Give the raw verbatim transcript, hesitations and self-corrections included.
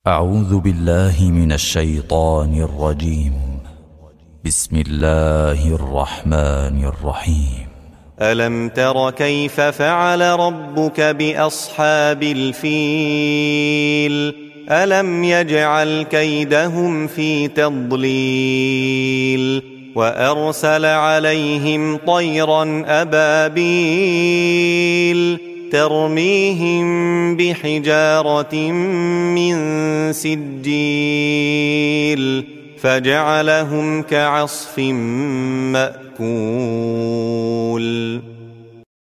أعوذ بالله من الشيطان الرجيم. بسم الله الرحمن الرحيم. ألم تر كيف فعل ربك بأصحاب الفيل ألم يجعل كيدهم في تضليل وأرسل عليهم طيرا أبابيل ترميهم بحجارة من سجيل فجعلهم كعصف مأكول.